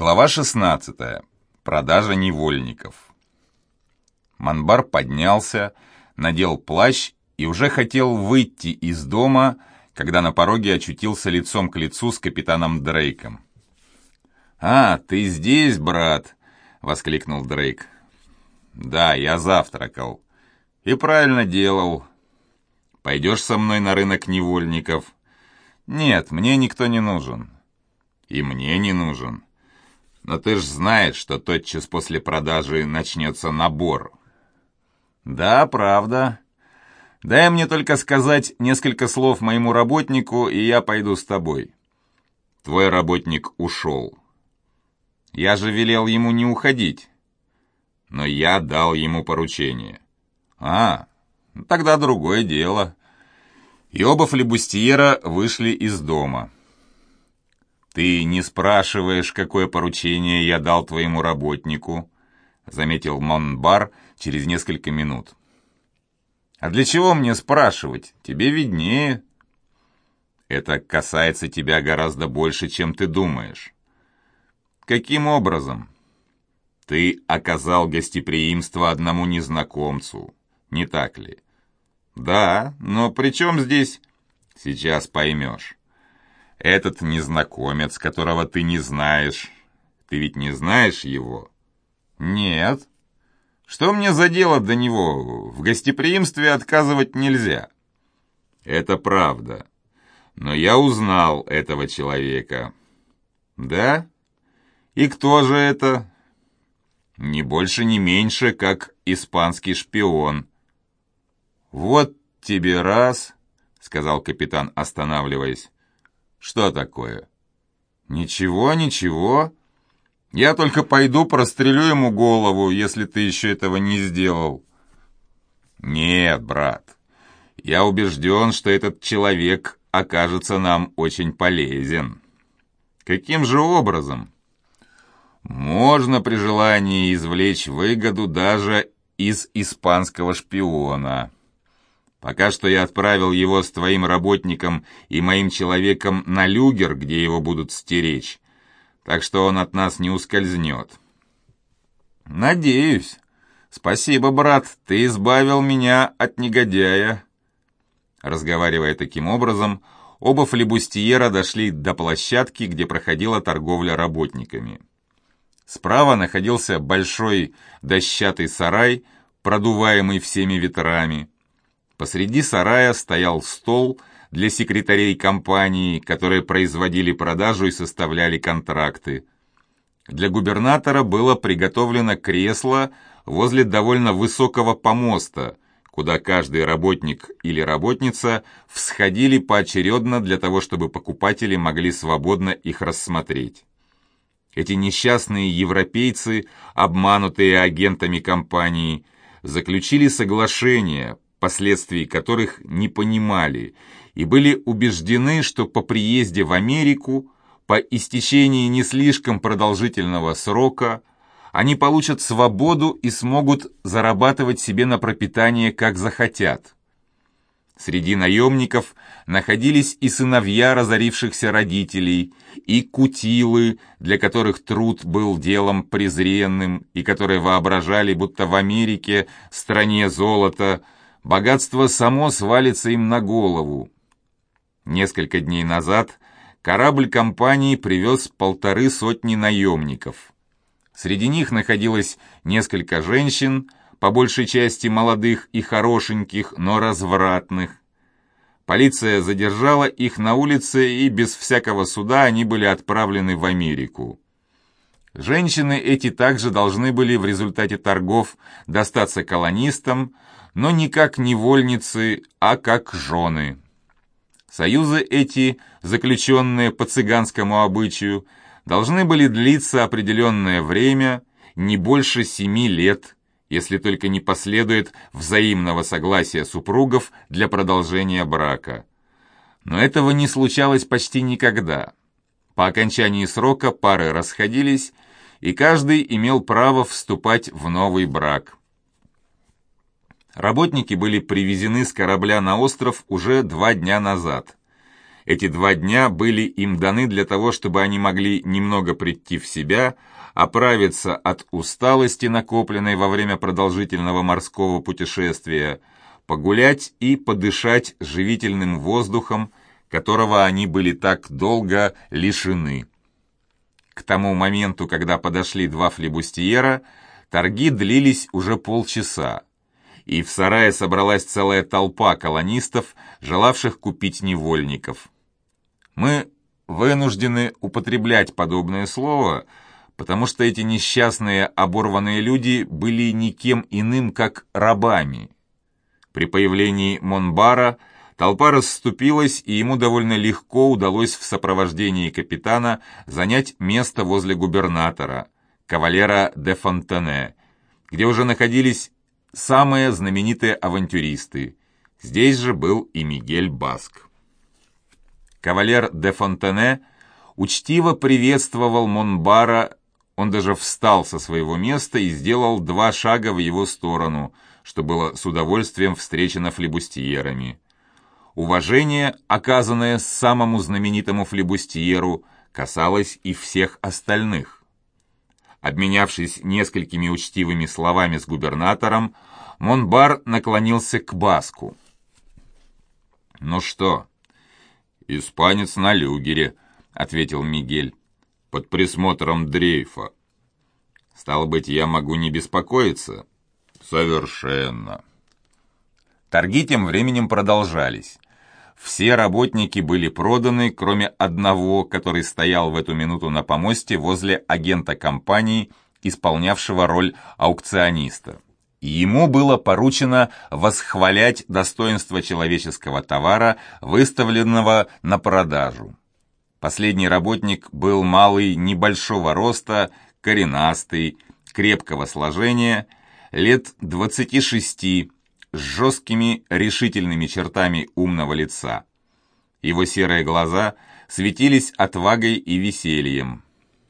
Глава 16. Продажа невольников. Манбар поднялся, надел плащ и уже хотел выйти из дома, когда на пороге очутился лицом к лицу с капитаном Дрейком. «А, ты здесь, брат!» — воскликнул Дрейк. «Да, я завтракал. И правильно делал. Пойдешь со мной на рынок невольников?» «Нет, мне никто не нужен». «И мне не нужен. Но ты ж знаешь, что тотчас после продажи начнется набор». «Да, правда. Дай мне только сказать несколько слов моему работнику, и я пойду с тобой». «Твой работник ушел». «Я же велел ему не уходить». «Но я дал ему поручение». «А, тогда другое дело». И оба флебустьера вышли из дома. «Ты не спрашиваешь, какое поручение я дал твоему работнику», — заметил Манбар через несколько минут. «А для чего мне спрашивать? Тебе виднее». «Это касается тебя гораздо больше, чем ты думаешь». «Каким образом?» «Ты оказал гостеприимство одному незнакомцу, не так ли?» «Да, но при чем здесь?» «Сейчас поймешь». Этот незнакомец, которого ты не знаешь, ты ведь не знаешь его?» «Нет. Что мне за дело до него? В гостеприимстве отказывать нельзя». «Это правда. Но я узнал этого человека». «Да? И кто же это?» «Не больше, не меньше, как испанский шпион». «Вот тебе раз», — сказал капитан, останавливаясь. «Что такое?» «Ничего, ничего. Я только пойду прострелю ему голову, если ты еще этого не сделал». «Нет, брат, я убежден, что этот человек окажется нам очень полезен». «Каким же образом?» «Можно при желании извлечь выгоду даже из испанского шпиона». Пока что я отправил его с твоим работником и моим человеком на люгер, где его будут стеречь, так что он от нас не ускользнет». «Надеюсь. Спасибо, брат, ты избавил меня от негодяя». Разговаривая таким образом, оба флебустьера дошли до площадки, где проходила торговля работниками. Справа находился большой дощатый сарай, продуваемый всеми ветрами. Посреди сарая стоял стол для секретарей компании, которые производили продажу и составляли контракты. Для губернатора было приготовлено кресло возле довольно высокого помоста, куда каждый работник или работница всходили поочередно для того, чтобы покупатели могли свободно их рассмотреть. Эти несчастные европейцы, обманутые агентами компании, заключили соглашение, последствий которых не понимали, и были убеждены, что по приезде в Америку, по истечении не слишком продолжительного срока, они получат свободу и смогут зарабатывать себе на пропитание, как захотят. Среди наемников находились и сыновья разорившихся родителей, и кутилы, для которых труд был делом презренным, и которые воображали, будто в Америке, стране золота, богатство само свалится им на голову. Несколько дней назад корабль компании привез 150 наемников. Среди них находилось несколько женщин, по большей части молодых и хорошеньких, но развратных. Полиция задержала их на улице, и без всякого суда они были отправлены в Америку. Женщины эти также должны были в результате торгов достаться колонистам, но не как невольницы, а как жены. Союзы эти, заключенные по цыганскому обычаю, должны были длиться определенное время, не больше 7 лет, если только не последует взаимного согласия супругов для продолжения брака. Но этого не случалось почти никогда. По окончании срока пары расходились, и каждый имел право вступать в новый брак. Работники были привезены с корабля на остров уже 2 дня назад. Эти 2 дня были им даны для того, чтобы они могли немного прийти в себя, оправиться от усталости, накопленной во время продолжительного морского путешествия, погулять и подышать живительным воздухом, которого они были так долго лишены. К тому моменту, когда подошли 2 флибустьера, торги длились уже полчаса, и в сарае собралась целая толпа колонистов, желавших купить невольников. Мы вынуждены употреблять подобное слово, потому что эти несчастные оборванные люди были никем иным, как рабами. При появлении Монбара толпа расступилась, и ему довольно легко удалось в сопровождении капитана занять место возле губернатора, кавалера де Фонтене, где уже находились самые знаменитые авантюристы. Здесь же был и Мигель Баск. Кавалер де Фонтене учтиво приветствовал Монбара, он даже встал со своего места и сделал 2 шага в его сторону, что было с удовольствием встречено флибустьерами. Уважение, оказанное самому знаменитому флибустьеру, касалось и всех остальных. Обменявшись несколькими учтивыми словами с губернатором, Монбар наклонился к Баску. «Ну что?» «Испанец на люгере», — ответил Мигель, — «под присмотром Дрейфа». «Стало быть, я могу не беспокоиться?» «Совершенно». Торги тем временем продолжались. Все работники были проданы, кроме одного, который стоял в эту минуту на помосте возле агента компании, исполнявшего роль аукциониста. И ему было поручено восхвалять достоинство человеческого товара, выставленного на продажу. Последний работник был малый, небольшого роста, коренастый, крепкого сложения, лет 26, с жесткими решительными чертами умного лица. Его серые глаза светились отвагой и весельем.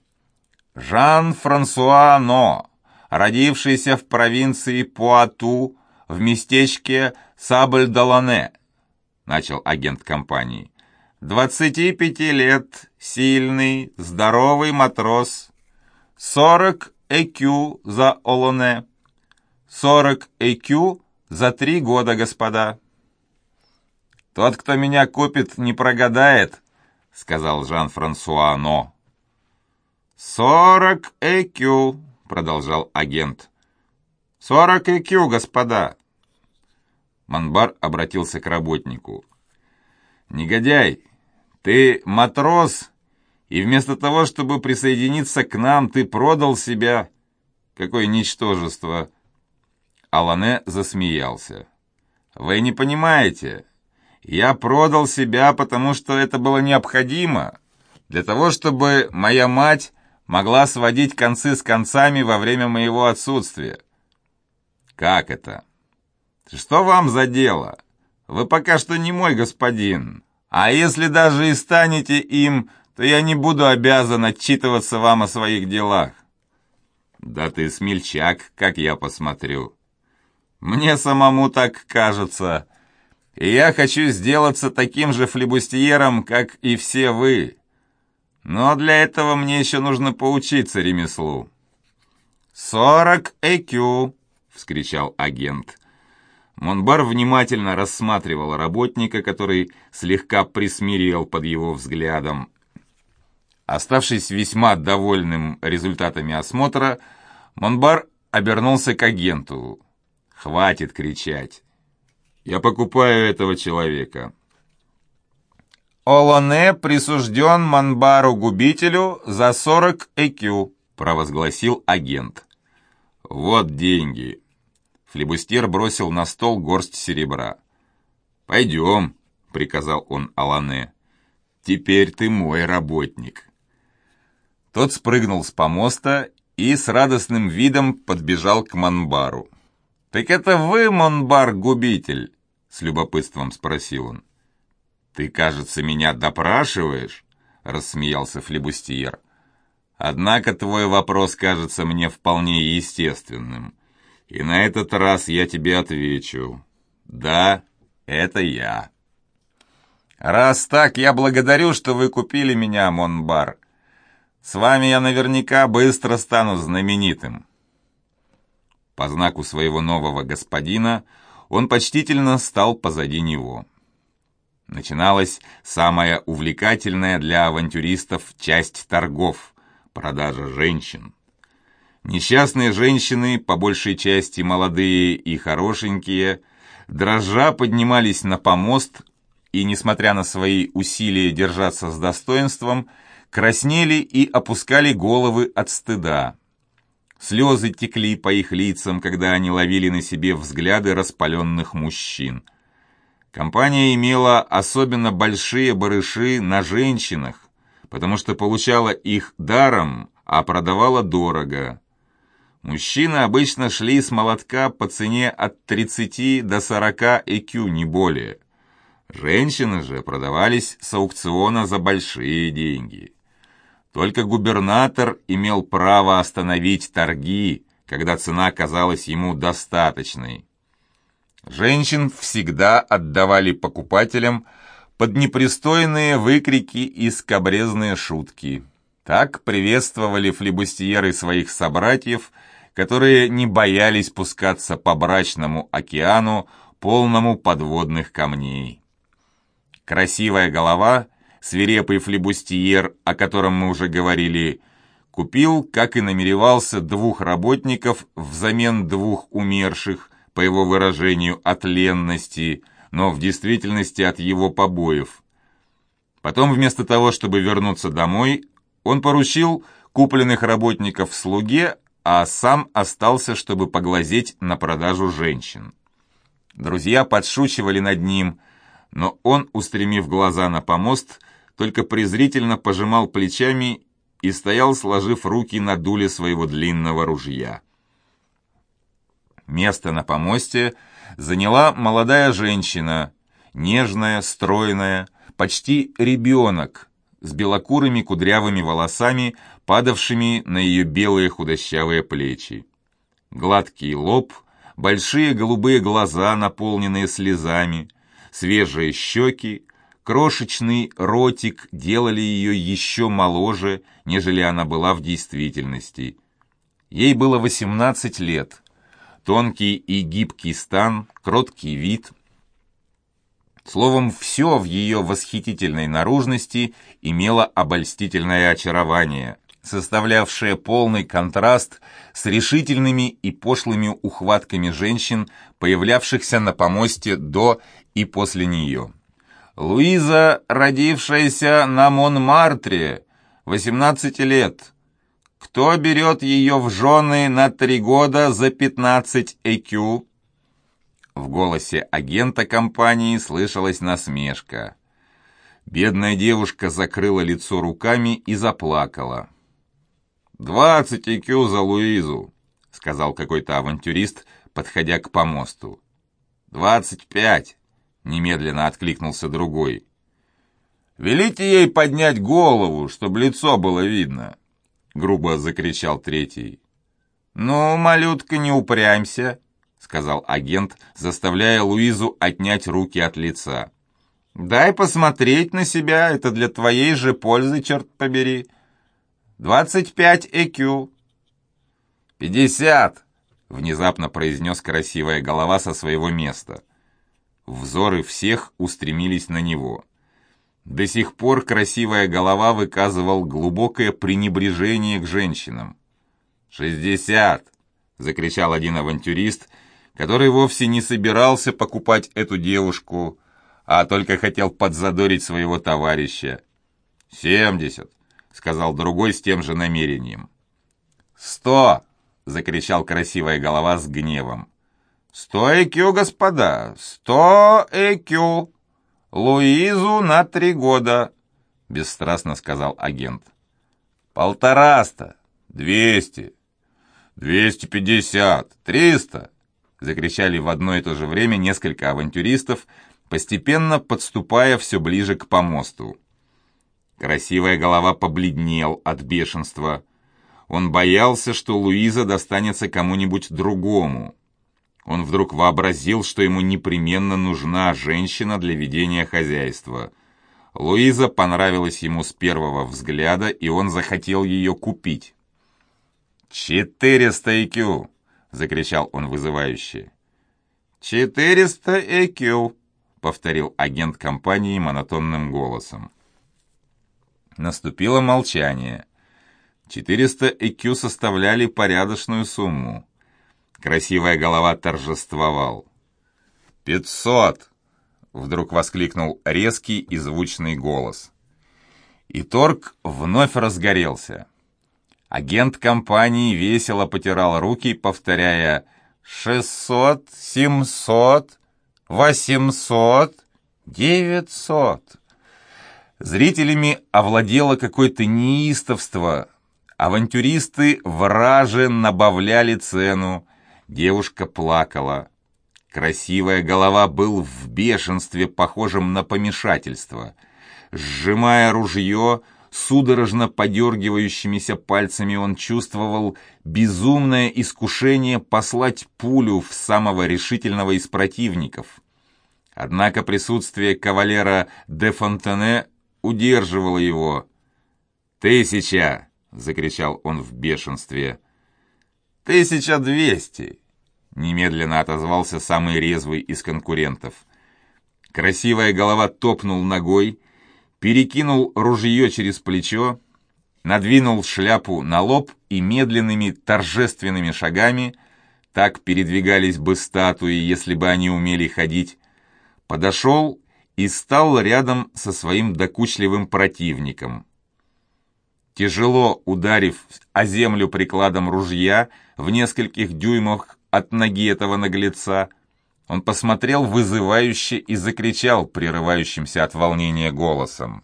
Жан-Франсуа Но, родившийся в провинции Пуату в местечке Сабль-Долане, начал агент компании. 25 лет, сильный, здоровый матрос, 40 ЭКЮ за Олоне, 40 ЭКЮ за 3 года, господа. «Тот, кто меня купит, не прогадает», — сказал Жан-Франсуа Но. 40 ЭКЮ, — продолжал агент. 40 ЭКЮ, господа. Монбар обратился к работнику. «Негодяй, ты матрос, и вместо того, чтобы присоединиться к нам, ты продал себя. Какое ничтожество!» Олоне засмеялся. «Вы не понимаете. Я продал себя, потому что это было необходимо, для того, чтобы моя мать могла сводить концы с концами во время моего отсутствия». «Как это? Что вам за дело? Вы пока что не мой господин. А если даже и станете им, то я не буду обязан отчитываться вам о своих делах». «Да ты смельчак, как я посмотрю». «Мне самому так кажется. И я хочу сделаться таким же флибустьером, как и все вы. Но для этого мне еще нужно поучиться ремеслу». 40 ЭКЮ, — вскричал агент. Монбар внимательно рассматривал работника, который слегка присмирел под его взглядом. Оставшись весьма довольным результатами осмотра, Монбар обернулся к агенту. «Хватит кричать. Я покупаю этого человека». «Олоне присужден Монбару-губителю за 40 ЭКЮ», — провозгласил агент. «Вот деньги». Флибустьер бросил на стол горсть серебра. «Пойдем», — приказал он Олоне. «Теперь ты мой работник». Тот спрыгнул с помоста и с радостным видом подбежал к Монбару. «Так это вы, Монбар-губитель?» — с любопытством спросил он. «Ты, кажется, меня допрашиваешь?» — рассмеялся флибустьер. «Однако твой вопрос кажется мне вполне естественным. И на этот раз я тебе отвечу. Да, это я». «Раз так, я благодарю, что вы купили меня, Монбар. С вами я наверняка быстро стану знаменитым». По знаку своего нового господина он почтительно стал позади него. Начиналась самая увлекательная для авантюристов часть торгов – продажа женщин. Несчастные женщины, по большей части молодые и хорошенькие, дрожа поднимались на помост и, несмотря на свои усилия держаться с достоинством, краснели и опускали головы от стыда. Слезы текли по их лицам, когда они ловили на себе взгляды распаленных мужчин. Компания имела особенно большие барыши на женщинах, потому что получала их даром, а продавала дорого. Мужчины обычно шли с молотка по цене от 30 до 40 ЭКЮ, не более. Женщины же продавались с аукциона за большие деньги. Только губернатор имел право остановить торги, когда цена казалась ему достаточной. Женщин всегда отдавали покупателям под непристойные выкрики и скабрезные шутки. Так приветствовали флибустьеры своих собратьев, которые не боялись пускаться по брачному океану, полному подводных камней. Красивая голова, свирепый флибустьер, о котором мы уже говорили, купил, как и намеревался, 2 работников взамен 2 умерших, по его выражению, от ленности, но в действительности от его побоев. Потом, вместо того, чтобы вернуться домой, он поручил купленных работников слуге, а сам остался, чтобы поглазеть на продажу женщин. Друзья подшучивали над ним, но он, устремив глаза на помост, только презрительно пожимал плечами и стоял, сложив руки на дуле своего длинного ружья. Место на помосте заняла молодая женщина, нежная, стройная, почти ребенок, с белокурыми кудрявыми волосами, падавшими на ее белые худощавые плечи. Гладкий лоб, большие голубые глаза, наполненные слезами, свежие щеки, крошечный ротик делали ее еще моложе, нежели она была в действительности. Ей было 18 лет. Тонкий и гибкий стан, кроткий вид. Словом, все в ее восхитительной наружности имело обольстительное очарование, составлявшее полный контраст с решительными и пошлыми ухватками женщин, появлявшихся на помосте до и после нее. Луиза, родившаяся на Монмартре, 18 лет. Кто берет ее в жены на 3 года за 15 ЭКЮ? В голосе агента компании слышалась насмешка. Бедная девушка закрыла лицо руками и заплакала. 20 ЭКЮ за Луизу», — сказал какой-то авантюрист, подходя к помосту. 25, немедленно откликнулся другой. «Велите ей поднять голову, чтобы лицо было видно», — грубо закричал третий. «Ну, малютка, не упрямься», — сказал агент, заставляя Луизу отнять руки от лица. «Дай посмотреть на себя, это для твоей же пользы, черт побери. 25 ЭКЮ». 50, — внезапно произнес красивая голова со своего места. Взоры всех устремились на него. До сих пор красивая голова выказывал глубокое пренебрежение к женщинам. 60, — закричал один авантюрист, который вовсе не собирался покупать эту девушку, а только хотел подзадорить своего товарища. 70, — сказал другой с тем же намерением. 100, — закричал красивая голова с гневом. 100 ЭКЮ, господа, 100 ЭКЮ. Луизу на 3 года, — бесстрастно сказал агент. 150, 200, 250, 300, — закричали в одно и то же время несколько авантюристов, постепенно подступая все ближе к помосту. Красивая голова побледнел от бешенства. Он боялся, что Луиза достанется кому-нибудь другому. Он вдруг вообразил, что ему непременно нужна женщина для ведения хозяйства. Луиза понравилась ему с первого взгляда, и он захотел ее купить. «400 IQ!» — закричал он вызывающе. «400 IQ!» — повторил агент компании монотонным голосом. Наступило молчание. 400 IQ составляли порядочную сумму. Красивая голова торжествовал. 500! Вдруг воскликнул резкий и звучный голос. И торг вновь разгорелся. Агент компании весело потирал руки, повторяя 600, 700, 800, 900. Зрителями овладело какое-то неистовство. Авантюристы враже набавляли цену. Девушка плакала. Красивая голова был в бешенстве, похожем на помешательство. Сжимая ружье, судорожно подергивающимися пальцами он чувствовал безумное искушение послать пулю в самого решительного из противников. Однако присутствие кавалера де Фонтене удерживало его. «1000!» — закричал он в бешенстве. 1200! Немедленно отозвался самый резвый из конкурентов. Красивая голова топнул ногой, перекинул ружье через плечо, надвинул шляпу на лоб и медленными торжественными шагами, так передвигались бы статуи, если бы они умели ходить, подошел и стал рядом со своим докучливым противником. Тяжело ударив о землю прикладом ружья в нескольких дюймах от ноги этого наглеца, он посмотрел вызывающе и закричал прерывающимся от волнения голосом.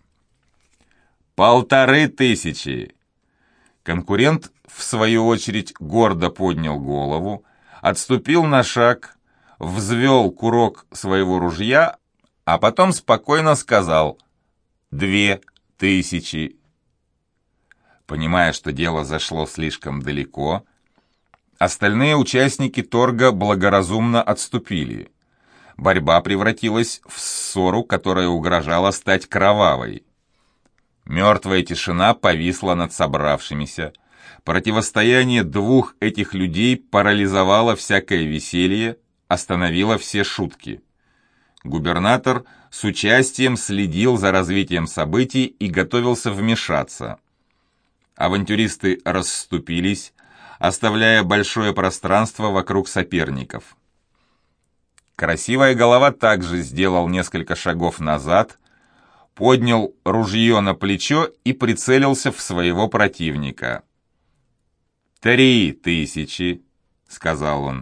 1500! Конкурент, в свою очередь, гордо поднял голову, отступил на шаг, взвел курок своего ружья, а потом спокойно сказал 2000. Понимая, что дело зашло слишком далеко, остальные участники торга благоразумно отступили. Борьба превратилась в ссору, которая угрожала стать кровавой. Мертвая тишина повисла над собравшимися. Противостояние двух этих людей парализовало всякое веселье, остановило все шутки. Губернатор с участием следил за развитием событий и готовился вмешаться. Авантюристы расступились, оставляя большое пространство вокруг соперников. Красивая голова также сделал несколько шагов назад, поднял ружье на плечо и прицелился в своего противника. 3000, сказал он.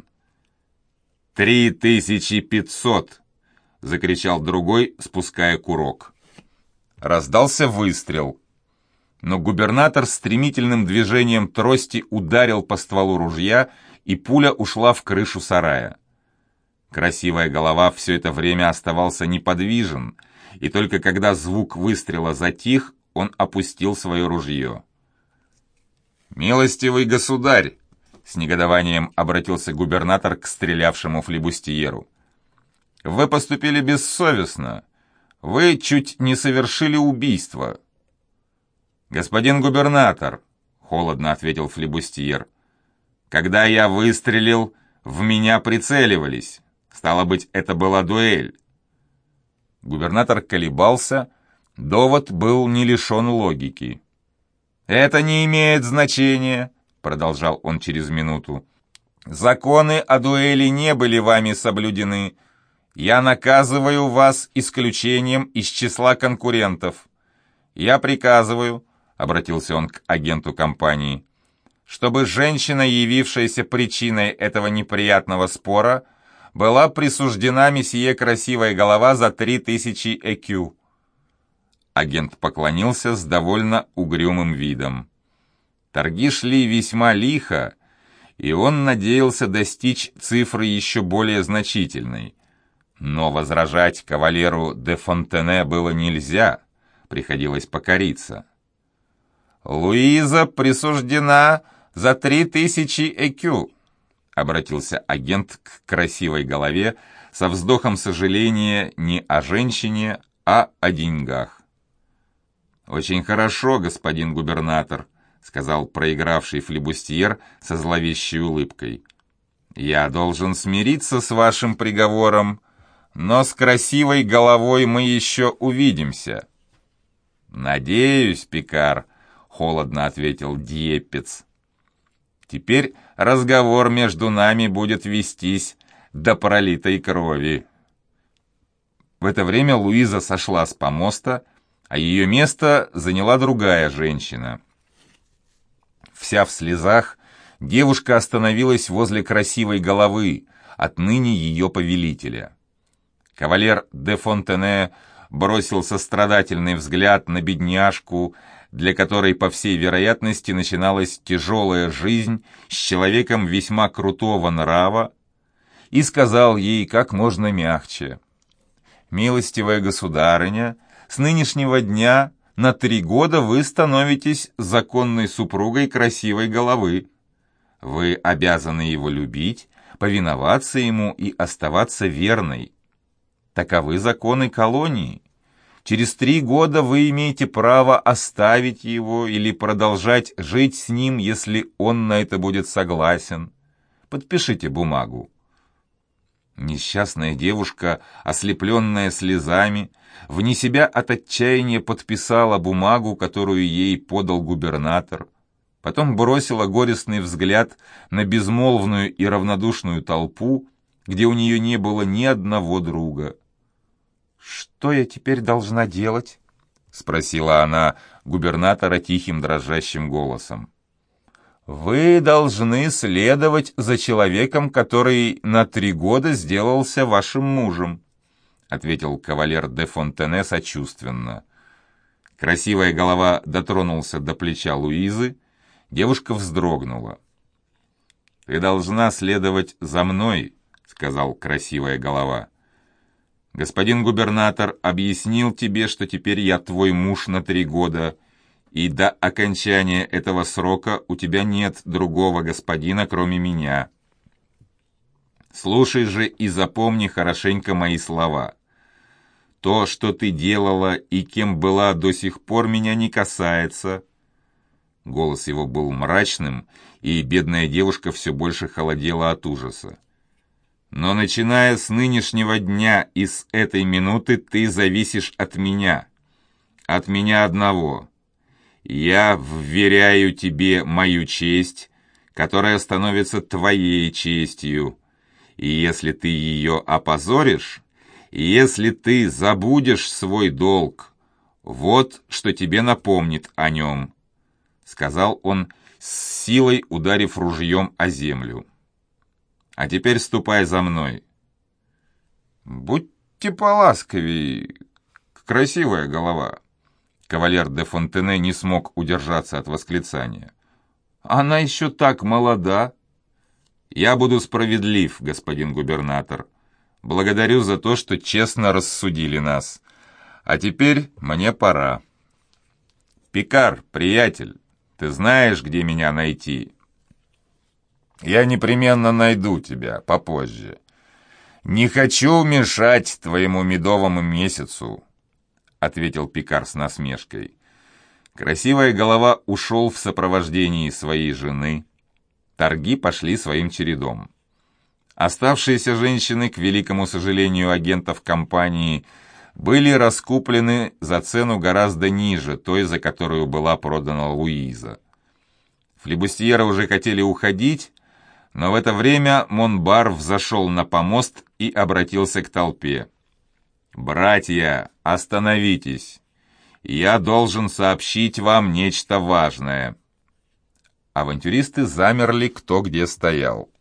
3500, закричал другой, спуская курок. Раздался выстрел. Но губернатор стремительным движением трости ударил по стволу ружья, и пуля ушла в крышу сарая. Красивая голова все это время оставался неподвижен, и только когда звук выстрела затих, он опустил свое ружье. «Милостивый государь!» — с негодованием обратился губернатор к стрелявшему флибустьеру. «Вы поступили бессовестно. Вы чуть не совершили убийство». «Господин губернатор», — холодно ответил флибустьер, — «когда я выстрелил, в меня прицеливались. Стало быть, это была дуэль». Губернатор колебался, довод был не лишен логики. «Это не имеет значения», — продолжал он через минуту. «Законы о дуэли не были вами соблюдены. Я наказываю вас исключением из числа конкурентов. Я приказываю», — обратился он к агенту компании, «чтобы женщина, явившаяся причиной этого неприятного спора, была присуждена месье Красивая голова за 3000 IQ». Агент поклонился с довольно угрюмым видом. Торги шли весьма лихо, и он надеялся достичь цифры еще более значительной. Но возражать кавалеру де Фонтене было нельзя, приходилось покориться. «Луиза присуждена за 3000 IQ», — обратился агент к красивой голове со вздохом сожаления не о женщине, а о деньгах. «Очень хорошо, господин губернатор», — сказал проигравший флибустьер со зловещей улыбкой. «Я должен смириться с вашим приговором, но с красивой головой мы еще увидимся». «Надеюсь, Пикар», — холодно ответил Дьеппец. «Теперь разговор между нами будет вестись до пролитой крови». В это время Луиза сошла с помоста, а ее место заняла другая женщина. Вся в слезах, девушка остановилась возле красивой головы, отныне ее повелителя. Кавалер де Фонтене бросил сострадательный взгляд на бедняжку, для которой, по всей вероятности, начиналась тяжелая жизнь с человеком весьма крутого нрава, и сказал ей как можно мягче: «Милостивая государыня, с нынешнего дня на 3 года вы становитесь законной супругой красивой головы. Вы обязаны его любить, повиноваться ему и оставаться верной. Таковы законы колонии. Через 3 года вы имеете право оставить его или продолжать жить с ним, если он на это будет согласен. Подпишите бумагу». Несчастная девушка, ослепленная слезами, вне себя от отчаяния подписала бумагу, которую ей подал губернатор, потом бросила горестный взгляд на безмолвную и равнодушную толпу, где у нее не было ни одного друга. «Что я теперь должна делать?» — спросила она губернатора тихим дрожащим голосом. «Вы должны следовать за человеком, который на 3 года сделался вашим мужем», — ответил кавалер де Фонтене сочувственно. Красивая голова дотронулся до плеча Луизы, девушка вздрогнула. «Ты должна следовать за мной», — сказал красивая голова. «Господин губернатор объяснил тебе, что теперь я твой муж на 3 года, и до окончания этого срока у тебя нет другого господина, кроме меня. Слушай же и запомни хорошенько мои слова. То, что ты делала и кем была до сих пор, меня не касается». Голос его был мрачным, и бедная девушка все больше холодела от ужаса. «Но начиная с нынешнего дня и с этой минуты ты зависишь от меня одного. Я вверяю тебе мою честь, которая становится твоей честью, и если ты ее опозоришь, если ты забудешь свой долг, вот что тебе напомнит о нем», — сказал он, с силой ударив ружьем о землю. «А теперь ступай за мной». «Будьте поласковей, красивая голова». Кавалер де Фонтене не смог удержаться от восклицания. «Она еще так молода». «Я буду справедлив, господин губернатор. Благодарю за то, что честно рассудили нас. А теперь мне пора. Пикар, приятель, ты знаешь, где меня найти?» «Я непременно найду тебя попозже. Не хочу мешать твоему медовому месяцу», — ответил Пикар с насмешкой. Красивая голова ушел в сопровождении своей жены. Торги пошли своим чередом. Оставшиеся женщины, к великому сожалению агентов компании, были раскуплены за цену гораздо ниже той, за которую была продана Луиза. Флибустьеры уже хотели уходить, но в это время Монбар взошел на помост и обратился к толпе. «Братья, остановитесь! Я должен сообщить вам нечто важное». Авантюристы замерли кто где стоял.